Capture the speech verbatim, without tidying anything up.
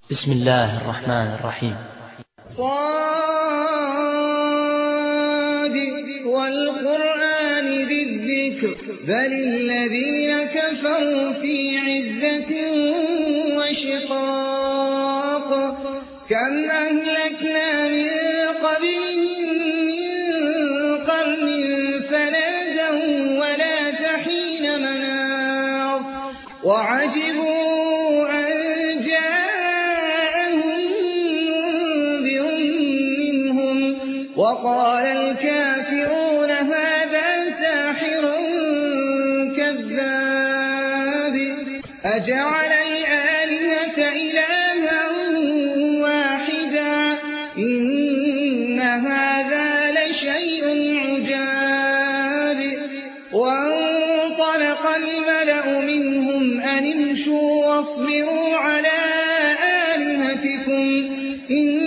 بسم الله الرحمن الرحيم. صاد والقرآن ذي الذكر بل الذين كفروا في عزة وشقاق كم أهلكنا من قبلهم من قرن فنادوا ولا تحين مناص وعجبوا أن جاءهم منذر منهم وقال الكافرون هذا ساحر كذاب أجعل الآلهة إلها واحدا إن هذا لشيء عجاب وانطلق الملأ منهم أن امشوا واصبروا على آلهتكم إن